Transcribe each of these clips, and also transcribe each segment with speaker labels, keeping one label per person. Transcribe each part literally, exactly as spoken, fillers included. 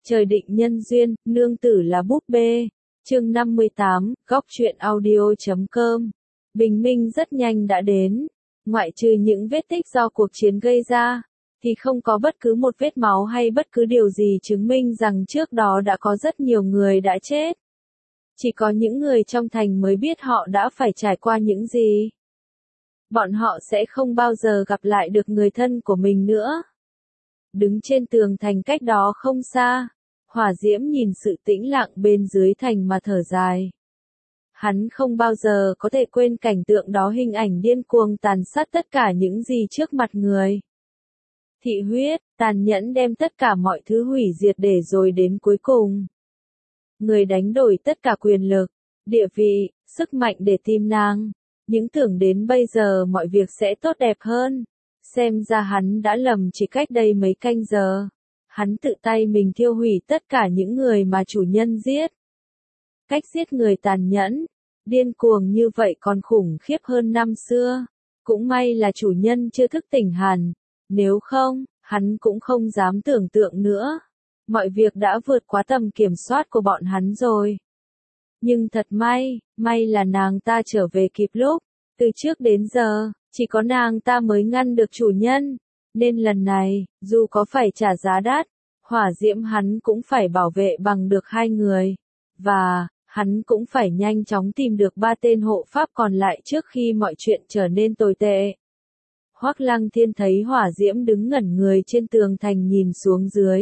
Speaker 1: Trời định nhân duyên, nương tử là búp bê. Chương năm mươi tám, góc truyện audio.com. Bình minh rất nhanh đã đến. Ngoại trừ những vết tích do cuộc chiến gây ra, thì không có bất cứ một vết máu hay bất cứ điều gì chứng minh rằng trước đó đã có rất nhiều người đã chết. Chỉ có những người trong thành mới biết họ đã phải trải qua những gì. Bọn họ sẽ không bao giờ gặp lại được người thân của mình nữa. Đứng trên tường thành cách đó không xa, Hỏa Diễm nhìn sự tĩnh lặng bên dưới thành mà thở dài. Hắn không bao giờ có thể quên cảnh tượng đó, hình ảnh điên cuồng tàn sát tất cả những gì trước mặt người. Thị huyết, tàn nhẫn đem tất cả mọi thứ hủy diệt để rồi đến cuối cùng. Người đánh đổi tất cả quyền lực, địa vị, sức mạnh để tìm nàng. Những tưởng đến bây giờ mọi việc sẽ tốt đẹp hơn. Xem ra hắn đã lầm chỉ cách đây mấy canh giờ. Hắn tự tay mình thiêu hủy tất cả những người mà chủ nhân giết. Cách giết người tàn nhẫn, điên cuồng như vậy còn khủng khiếp hơn năm xưa. Cũng may là chủ nhân chưa thức tỉnh hẳn. Nếu không, hắn cũng không dám tưởng tượng nữa. Mọi việc đã vượt quá tầm kiểm soát của bọn hắn rồi. Nhưng thật may, may là nàng ta trở về kịp lúc. Từ trước đến giờ, chỉ có nàng ta mới ngăn được chủ nhân. Nên lần này, dù có phải trả giá đắt, Hỏa Diễm hắn cũng phải bảo vệ bằng được hai người. Và, hắn cũng phải nhanh chóng tìm được ba tên hộ pháp còn lại trước khi mọi chuyện trở nên tồi tệ. Hoắc Lăng Thiên thấy Hỏa Diễm đứng ngẩn người trên tường thành nhìn xuống dưới.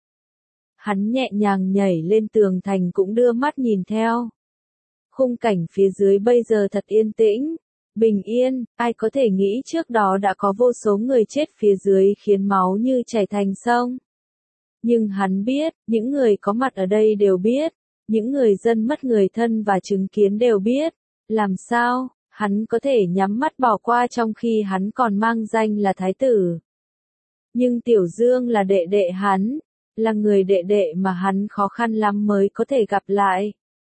Speaker 1: Hắn nhẹ nhàng nhảy lên tường thành cũng đưa mắt nhìn theo. Khung cảnh phía dưới bây giờ thật yên tĩnh, bình yên, ai có thể nghĩ trước đó đã có vô số người chết phía dưới khiến máu như chảy thành sông. Nhưng hắn biết, những người có mặt ở đây đều biết, những người dân mất người thân và chứng kiến đều biết, làm sao, hắn có thể nhắm mắt bỏ qua trong khi hắn còn mang danh là thái tử. Nhưng Tiểu Dương là đệ đệ hắn, là người đệ đệ mà hắn khó khăn lắm mới có thể gặp lại.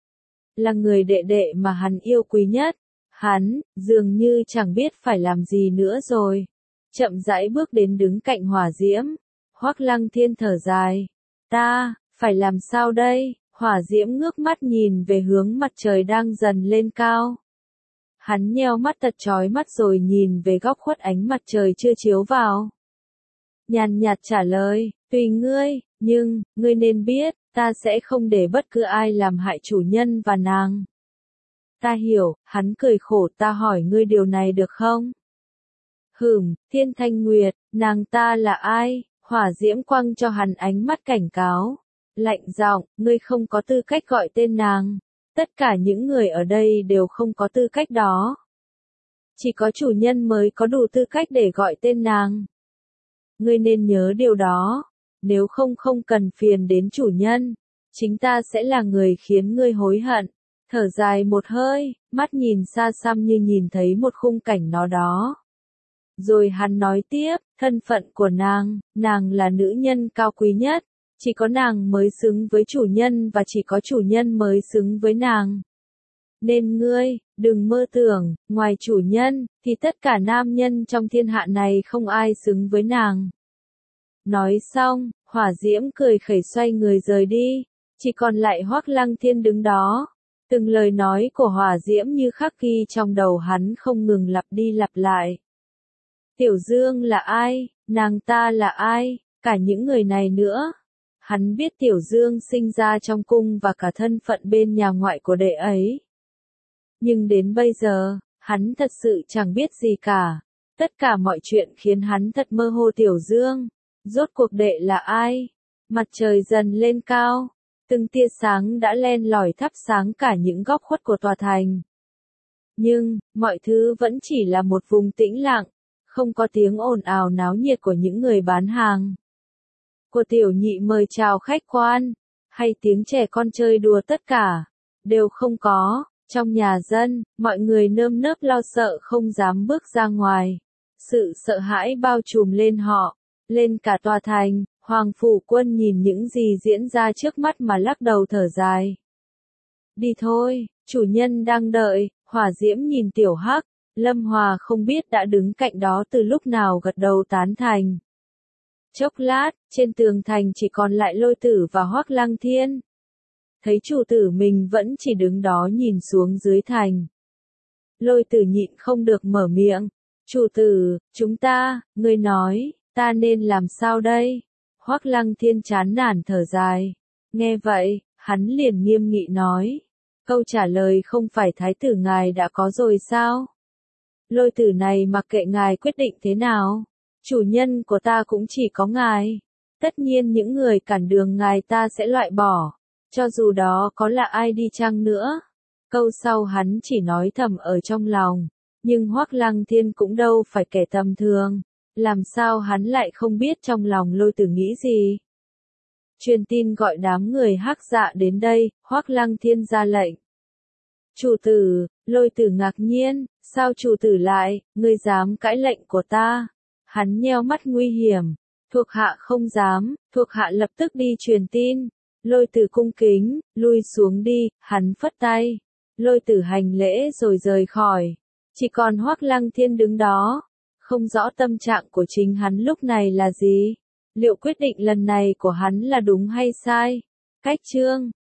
Speaker 1: Là người đệ đệ mà hắn yêu quý nhất, hắn, dường như chẳng biết phải làm gì nữa rồi. Chậm rãi bước đến đứng cạnh Hỏa Diễm, Hoắc Lăng Thiên thở dài. Ta, phải làm sao đây? Hỏa Diễm ngước mắt nhìn về hướng mặt trời đang dần lên cao. Hắn nheo mắt thật chói mắt rồi nhìn về góc khuất ánh mặt trời chưa chiếu vào. Nhàn nhạt trả lời, tùy ngươi, nhưng, ngươi nên biết, ta sẽ không để bất cứ ai làm hại chủ nhân và nàng. Ta hiểu, hắn cười khổ, ta hỏi ngươi điều này được không? Hửm, Thiên Thanh Nguyệt, nàng ta là ai? Hỏa Diễm quăng cho hắn ánh mắt cảnh cáo. Lạnh giọng, ngươi không có tư cách gọi tên nàng. Tất cả những người ở đây đều không có tư cách đó. Chỉ có chủ nhân mới có đủ tư cách để gọi tên nàng. Ngươi nên nhớ điều đó. Nếu không không cần phiền đến chủ nhân. Chính ta sẽ là người khiến ngươi hối hận. Thở dài một hơi, mắt nhìn xa xăm như nhìn thấy một khung cảnh nó đó. Rồi hắn nói tiếp, thân phận của nàng, nàng là nữ nhân cao quý nhất. Chỉ có nàng mới xứng với chủ nhân và chỉ có chủ nhân mới xứng với nàng. Nên ngươi, đừng mơ tưởng, ngoài chủ nhân, thì tất cả nam nhân trong thiên hạ này không ai xứng với nàng. Nói xong, Hỏa Diễm cười khẩy xoay người rời đi, chỉ còn lại Hoắc Lăng Thiên đứng đó. Từng lời nói của Hỏa Diễm như khắc ghi trong đầu hắn không ngừng lặp đi lặp lại. Tiểu Dương là ai? Nàng ta là ai? Cả những người này nữa. Hắn biết Tiểu Dương sinh ra trong cung và cả thân phận bên nhà ngoại của đệ ấy. Nhưng đến bây giờ, hắn thật sự chẳng biết gì cả. Tất cả mọi chuyện khiến hắn thật mơ hồ. Tiểu Dương, rốt cuộc đệ là ai? Mặt trời dần lên cao, từng tia sáng đã len lỏi thắp sáng cả những góc khuất của tòa thành. Nhưng, mọi thứ vẫn chỉ là một vùng tĩnh lặng, không có tiếng ồn ào náo nhiệt của những người bán hàng. Của tiểu nhị mời chào khách quan, hay tiếng trẻ con chơi đùa tất cả, đều không có. Trong nhà dân, mọi người nơm nớp lo sợ không dám bước ra ngoài. Sự sợ hãi bao trùm lên họ, lên cả tòa thành. Hoàng Phủ Quân nhìn những gì diễn ra trước mắt mà lắc đầu thở dài. Đi thôi, chủ nhân đang đợi. Hỏa Diễm nhìn Tiểu Hắc, Lâm Hòa không biết đã đứng cạnh đó từ lúc nào gật đầu tán thành. Chốc lát, trên tường thành chỉ còn lại Lôi Tử và Hoắc Lăng Thiên. Thấy chủ tử mình vẫn chỉ đứng đó nhìn xuống dưới thành. Lôi Tử nhịn không được mở miệng. Chủ tử, chúng ta, ngươi nói, ta nên làm sao đây? Hoắc Lăng Thiên chán nản thở dài. Nghe vậy, hắn liền nghiêm nghị nói. Câu trả lời không phải thái tử ngài đã có rồi sao? Lôi Tử này mặc kệ ngài quyết định thế nào. Chủ nhân của ta cũng chỉ có ngài. Tất nhiên những người cản đường ngài ta sẽ loại bỏ. Cho dù đó có là ai đi chăng nữa. Câu sau hắn chỉ nói thầm ở trong lòng. Nhưng Hoắc Lăng Thiên cũng đâu phải kẻ tầm thường. Làm sao hắn lại không biết trong lòng Lôi Tử nghĩ gì? Truyền tin gọi đám người Hắc Dạ đến đây, Hoắc Lăng Thiên ra lệnh. Chủ tử, Lôi Tử ngạc nhiên, sao chủ tử lại, ngươi dám cãi lệnh của ta? Hắn nheo mắt nguy hiểm. Thuộc hạ không dám, thuộc hạ lập tức đi truyền tin. Lôi Tử cung kính, lui xuống đi, hắn phất tay. Lôi Tử hành lễ rồi rời khỏi. Chỉ còn Hoắc Lăng Thiên đứng đó. Không rõ tâm trạng của chính hắn lúc này là gì. Liệu quyết định lần này của hắn là đúng hay sai? Cách chương